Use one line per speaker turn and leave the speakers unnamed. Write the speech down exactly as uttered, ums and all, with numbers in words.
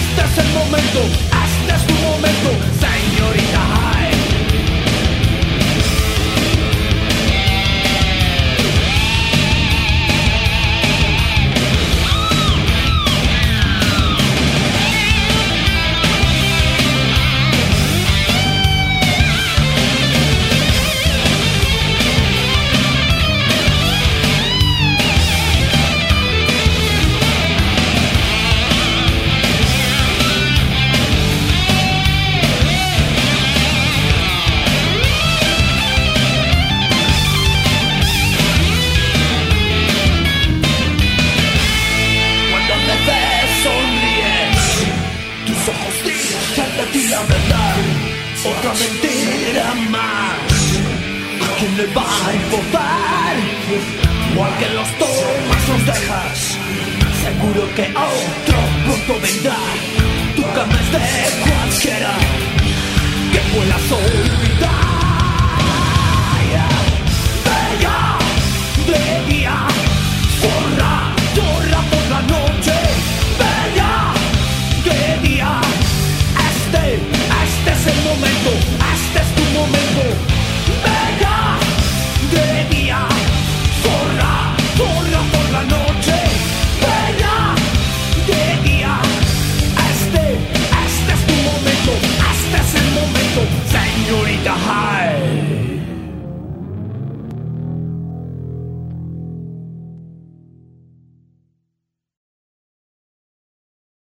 este es el momento, este es tu momento, señorita Hyde. La verdad, otra mentira más. ¿A quién le va a importar? O al que los tomas los dejas. Seguro que otro pronto vendrá. Tu cama es de cualquiera que vuela sol.